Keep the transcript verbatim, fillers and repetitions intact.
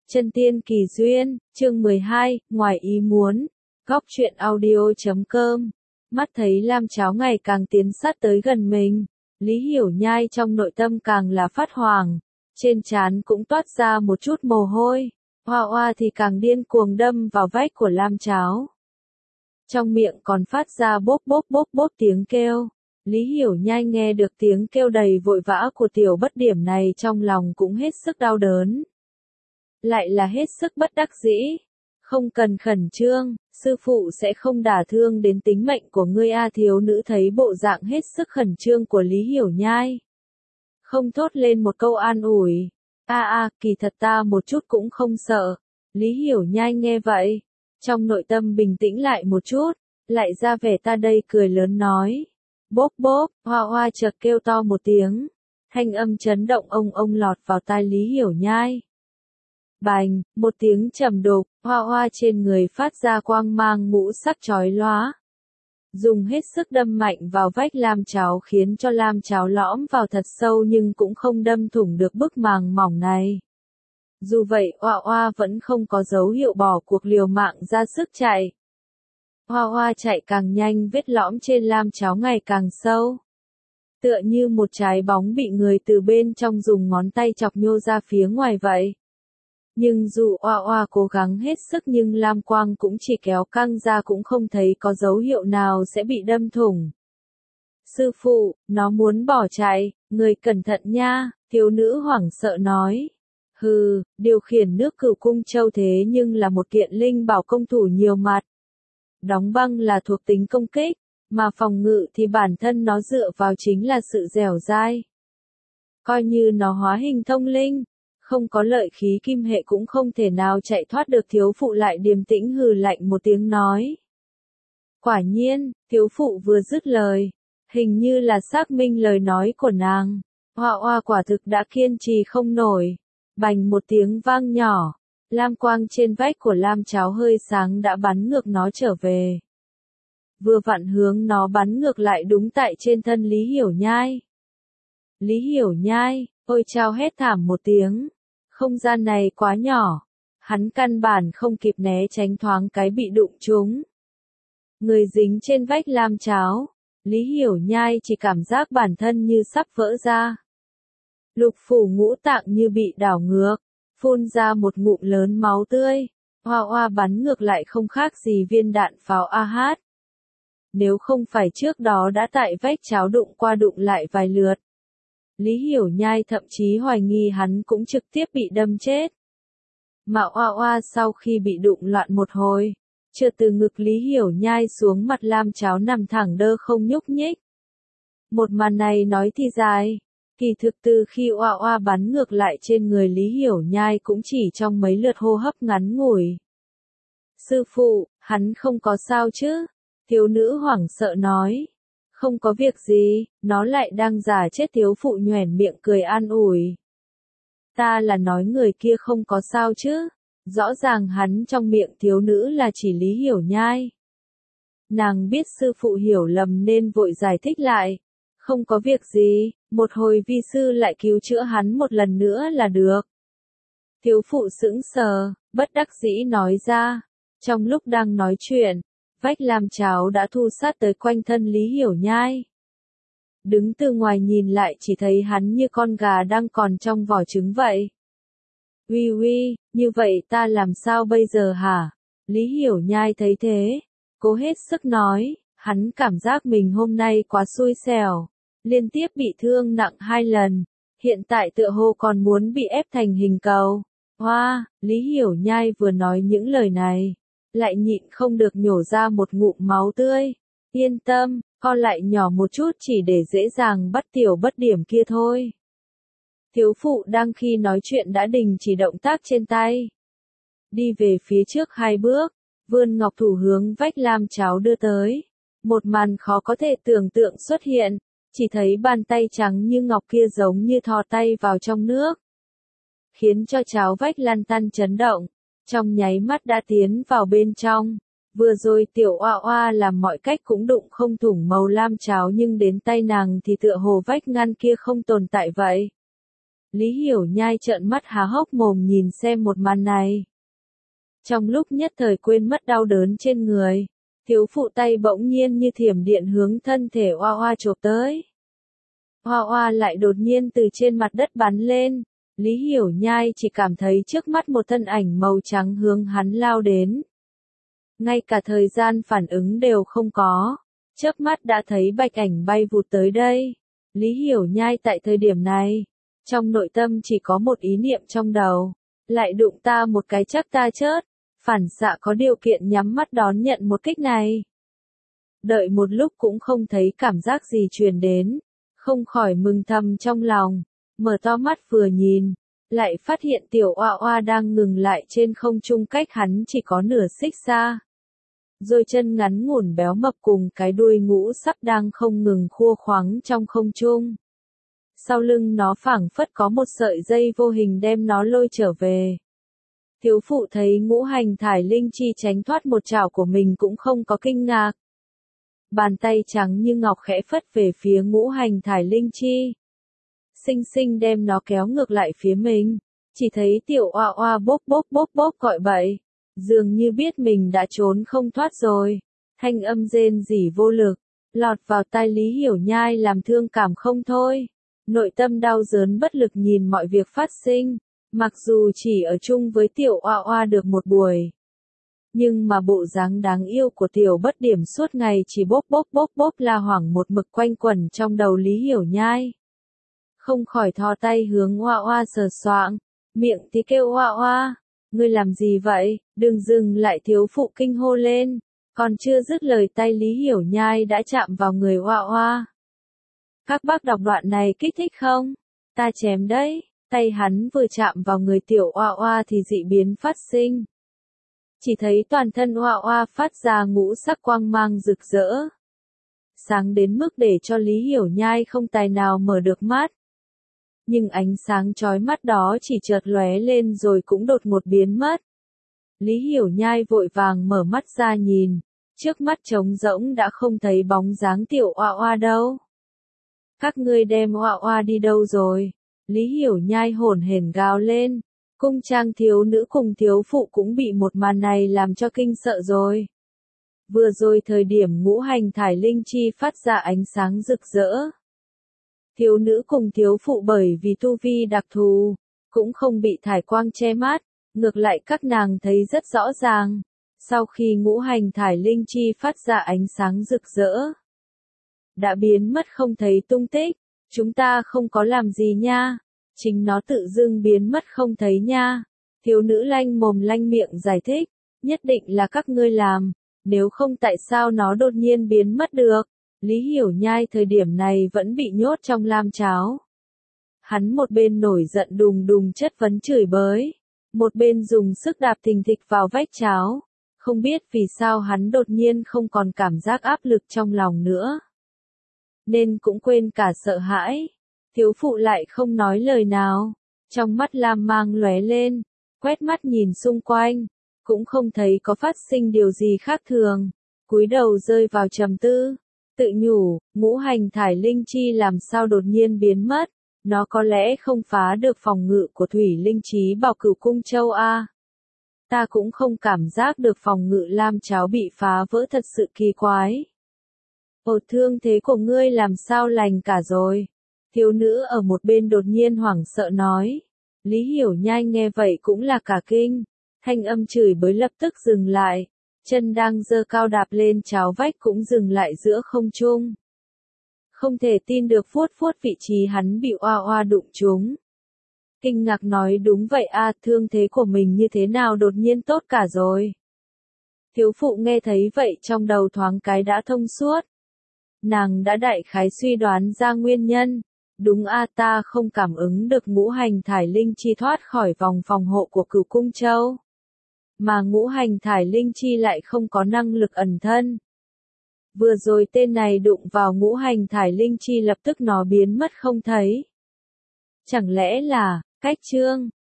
Chân tiên kỳ duyên, chương mười hai, ngoài ý muốn. Góc truyện audio chấm com. Mắt thấy lam cháo ngày càng tiến sát tới gần mình, Lý Hiểu Nhai trong nội tâm càng là phát hoảng, trên trán cũng toát ra một chút mồ hôi, Hoa Hoa thì càng điên cuồng đâm vào vách của lam cháo. Trong miệng còn phát ra bốp bốp bốp bốp tiếng kêu. Lý Hiểu Nhai nghe được tiếng kêu đầy vội vã của tiểu bất điểm này trong lòng cũng hết sức đau đớn. Lại là hết sức bất đắc dĩ. Không cần khẩn trương, sư phụ sẽ không đả thương đến tính mệnh của ngươi a. Thiếu nữ thấy bộ dạng hết sức khẩn trương của Lý Hiểu Nhai, không thốt lên một câu an ủi. A a, kỳ thật ta một chút cũng không sợ. Lý Hiểu Nhai nghe vậy, trong nội tâm bình tĩnh lại một chút, lại ra vẻ ta đây cười lớn nói. Bốp bốp, Hoa Hoa chợt kêu to một tiếng, thanh âm chấn động ông ông lọt vào tai Lý Hiểu Nhai. Bành, một tiếng trầm đục, Hoa Hoa trên người phát ra quang mang ngũ sắc chói lóa. Dùng hết sức đâm mạnh vào vách lam cháo khiến cho lam cháo lõm vào thật sâu nhưng cũng không đâm thủng được bức màng mỏng này. Dù vậy Hoa Hoa vẫn không có dấu hiệu bỏ cuộc, liều mạng ra sức chạy. Hoa Hoa chạy càng nhanh, vết lõm trên lam cháo ngày càng sâu. Tựa như một trái bóng bị người từ bên trong dùng ngón tay chọc nhô ra phía ngoài vậy. Nhưng dù Hoa Hoa cố gắng hết sức nhưng lam quang cũng chỉ kéo căng ra, cũng không thấy có dấu hiệu nào sẽ bị đâm thủng. Sư phụ, nó muốn bỏ chạy, người cẩn thận nha, thiếu nữ hoảng sợ nói. Hừ, điều khiển nước Cửu Cung Châu thế nhưng là một kiện linh bảo công thủ nhiều mặt. Đóng băng là thuộc tính công kích, mà phòng ngự thì bản thân nó dựa vào chính là sự dẻo dai. Coi như nó hóa hình thông linh, không có lợi khí kim hệ cũng không thể nào chạy thoát được. Thiếu phụ lại điềm tĩnh hừ lạnh một tiếng nói. Quả nhiên, thiếu phụ vừa dứt lời, hình như là xác minh lời nói của nàng. Hoa Hoa quả thực đã kiên trì không nổi. Bành một tiếng vang nhỏ, lam quang trên vách của lam cháo hơi sáng đã bắn ngược nó trở về. Vừa vặn hướng nó bắn ngược lại đúng tại trên thân Lý Hiểu Nhai. Lý Hiểu Nhai, ôi chao, hét thảm một tiếng. Không gian này quá nhỏ, hắn căn bản không kịp né tránh, thoáng cái bị đụng trúng. Người dính trên vách lam cháo, Lý Hiểu Nhai chỉ cảm giác bản thân như sắp vỡ ra. Lục phủ ngũ tạng như bị đảo ngược, phun ra một ngụm lớn máu tươi. Hoa Hoa bắn ngược lại không khác gì viên đạn pháo a hát. Nếu không phải trước đó đã tại vách cháo đụng qua đụng lại vài lượt, Lý Hiểu Nhai thậm chí hoài nghi hắn cũng trực tiếp bị đâm chết. Mà Hoa Hoa sau khi bị đụng loạn một hồi, chưa từ ngực Lý Hiểu Nhai xuống, mặt lam cháo nằm thẳng đơ không nhúc nhích. Một màn này nói thì dài, kỳ thực từ khi Hoa Hoa bắn ngược lại trên người Lý Hiểu Nhai cũng chỉ trong mấy lượt hô hấp ngắn ngủi. Sư phụ, hắn không có sao chứ? Thiếu nữ hoảng sợ nói. Không có việc gì, nó lại đang giả chết. Thiếu phụ nhoẻn miệng cười an ủi. Ta là nói người kia không có sao chứ? Rõ ràng hắn trong miệng thiếu nữ là chỉ Lý Hiểu Nhai. Nàng biết sư phụ hiểu lầm nên vội giải thích lại. Không có việc gì, một hồi vi sư lại cứu chữa hắn một lần nữa là được. Thiếu phụ sững sờ, bất đắc dĩ nói ra. Trong lúc đang nói chuyện, vách lam cháo đã thu sát tới quanh thân Lý Hiểu Nhai. Đứng từ ngoài nhìn lại chỉ thấy hắn như con gà đang còn trong vỏ trứng vậy. Uy uy, như vậy ta làm sao bây giờ hả? Lý Hiểu Nhai thấy thế, cố hết sức nói, hắn cảm giác mình hôm nay quá xui xẻo, liên tiếp bị thương nặng hai lần, hiện tại tựa hồ còn muốn bị ép thành hình cầu. Hoa, Lý Hiểu Nhai vừa nói những lời này, lại nhịn không được nhổ ra một ngụm máu tươi. Yên tâm, con lại nhỏ một chút chỉ để dễ dàng bắt tiểu bất điểm kia thôi. Thiếu phụ đang khi nói chuyện đã đình chỉ động tác trên tay. Đi về phía trước hai bước, vươn ngọc thủ hướng vách lam cháo đưa tới. Một màn khó có thể tưởng tượng xuất hiện, chỉ thấy bàn tay trắng như ngọc kia giống như thò tay vào trong nước, khiến cho cháo vách lan tăn chấn động. Trong nháy mắt đã tiến vào bên trong. Vừa rồi tiểu Hoa Hoa làm mọi cách cũng đụng không thủng màu lam cháo, nhưng đến tay nàng thì tựa hồ vách ngăn kia không tồn tại vậy. Lý Hiểu Nhai trợn mắt há hốc mồm nhìn xem một màn này. Trong lúc nhất thời quên mất đau đớn trên người, thiếu phụ tay bỗng nhiên như thiểm điện hướng thân thể Oa Oa chộp tới. Oa Oa lại đột nhiên từ trên mặt đất bắn lên, Lý Hiểu Nhai chỉ cảm thấy trước mắt một thân ảnh màu trắng hướng hắn lao đến. Ngay cả thời gian phản ứng đều không có, chớp mắt đã thấy bạch ảnh bay vụt tới đây. Lý Hiểu Nhai tại thời điểm này, trong nội tâm chỉ có một ý niệm trong đầu, lại đụng ta một cái chắc ta chết, phản xạ có điều kiện nhắm mắt đón nhận một kích này. Đợi một lúc cũng không thấy cảm giác gì truyền đến, không khỏi mừng thầm trong lòng, mở to mắt vừa nhìn, lại phát hiện tiểu Oa Oa đang ngừng lại trên không trung cách hắn chỉ có nửa xích xa. Rồi chân ngắn ngủn béo mập cùng cái đuôi ngũ sắc đang không ngừng khua khoắng trong không trung. Sau lưng nó phảng phất có một sợi dây vô hình đem nó lôi trở về. Thiếu phụ thấy ngũ hành thải linh chi tránh thoát một chảo của mình cũng không có kinh ngạc. Bàn tay trắng như ngọc khẽ phất về phía ngũ hành thải linh chi. Xinh xinh đem nó kéo ngược lại phía mình. Chỉ thấy tiểu Oa Oa bốp bốp bốp bốp gọi bậy. Dường như biết mình đã trốn không thoát rồi. Thanh âm rên rỉ vô lực, lọt vào tai Lý Hiểu Nhai làm thương cảm không thôi. Nội tâm đau đớn bất lực nhìn mọi việc phát sinh. Mặc dù chỉ ở chung với tiểu Oa Oa được một buổi. Nhưng mà bộ dáng đáng yêu của tiểu bất điểm suốt ngày chỉ bốp bốp bốp bốp la hoảng một mực quanh quẩn trong đầu Lý Hiểu Nhai. Không khỏi thò tay hướng Oa Oa sờ soạng, miệng thì kêu Oa Oa, ngươi làm gì vậy, đừng dừng lại, thiếu phụ kinh hô lên, còn chưa dứt lời tay Lý Hiểu Nhai đã chạm vào người Oa Oa. Các bác đọc đoạn này kích thích không? Ta chém đấy, tay hắn vừa chạm vào người tiểu Oa Oa thì dị biến phát sinh. Chỉ thấy toàn thân Oa Oa phát ra ngũ sắc quang mang rực rỡ. Sáng đến mức để cho Lý Hiểu Nhai không tài nào mở được mắt. Nhưng ánh sáng chói mắt đó chỉ chợt lóe lên rồi cũng đột ngột biến mất. Lý Hiểu Nhai vội vàng mở mắt ra nhìn, trước mắt trống rỗng đã không thấy bóng dáng tiểu Oa Oa đâu. Các ngươi đem Oa Oa đi đâu rồi? Lý Hiểu Nhai hổn hển gào lên. Cung trang thiếu nữ cùng thiếu phụ cũng bị một màn này làm cho kinh sợ rồi. Vừa rồi thời điểm ngũ hành thải linh chi phát ra ánh sáng rực rỡ. Thiếu nữ cùng thiếu phụ bởi vì tu vi đặc thù, cũng không bị thải quang che mắt, ngược lại các nàng thấy rất rõ ràng. Sau khi ngũ hành thải linh chi phát ra ánh sáng rực rỡ, đã biến mất không thấy tung tích, chúng ta không có làm gì nha. Chính nó tự dưng biến mất không thấy nha. Thiếu nữ lanh mồm lanh miệng giải thích, nhất định là các ngươi làm, nếu không tại sao nó đột nhiên biến mất được. Lý Hiểu Nhai thời điểm này vẫn bị nhốt trong lam cháo. Hắn một bên nổi giận đùng đùng chất vấn chửi bới, một bên dùng sức đạp thình thịch vào vách cháo. Không biết vì sao hắn đột nhiên không còn cảm giác áp lực trong lòng nữa. Nên cũng quên cả sợ hãi. Thiếu phụ lại không nói lời nào, trong mắt lam mang lóe lên, quét mắt nhìn xung quanh, cũng không thấy có phát sinh điều gì khác thường, cúi đầu rơi vào trầm tư, tự nhủ, ngũ hành thải linh chi làm sao đột nhiên biến mất, nó có lẽ không phá được phòng ngự của thủy linh trí bảo cửu cung châu a. Ta cũng không cảm giác được phòng ngự lam cháo bị phá vỡ, thật sự kỳ quái. Ồ, thương thế của ngươi làm sao lành cả rồi? Thiếu nữ ở một bên đột nhiên hoảng sợ nói. Lý Hiểu Nhai nghe vậy cũng là cả kinh, thanh âm chửi bới lập tức dừng lại, chân đang giơ cao đạp lên cháo vách cũng dừng lại giữa không trung. Không thể tin được vuốt vuốt vị trí hắn bị Oa Oa đụng trúng. Kinh ngạc nói đúng vậy a, thương thế của mình như thế nào đột nhiên tốt cả rồi. Thiếu phụ nghe thấy vậy trong đầu thoáng cái đã thông suốt. Nàng đã đại khái suy đoán ra nguyên nhân. Đúng a, ta không cảm ứng được ngũ hành thải linh chi thoát khỏi vòng phòng hộ của cửu cung châu. Mà ngũ hành thải linh chi lại không có năng lực ẩn thân. Vừa rồi tên này đụng vào ngũ hành thải linh chi lập tức nó biến mất không thấy. Chẳng lẽ là, cách chương,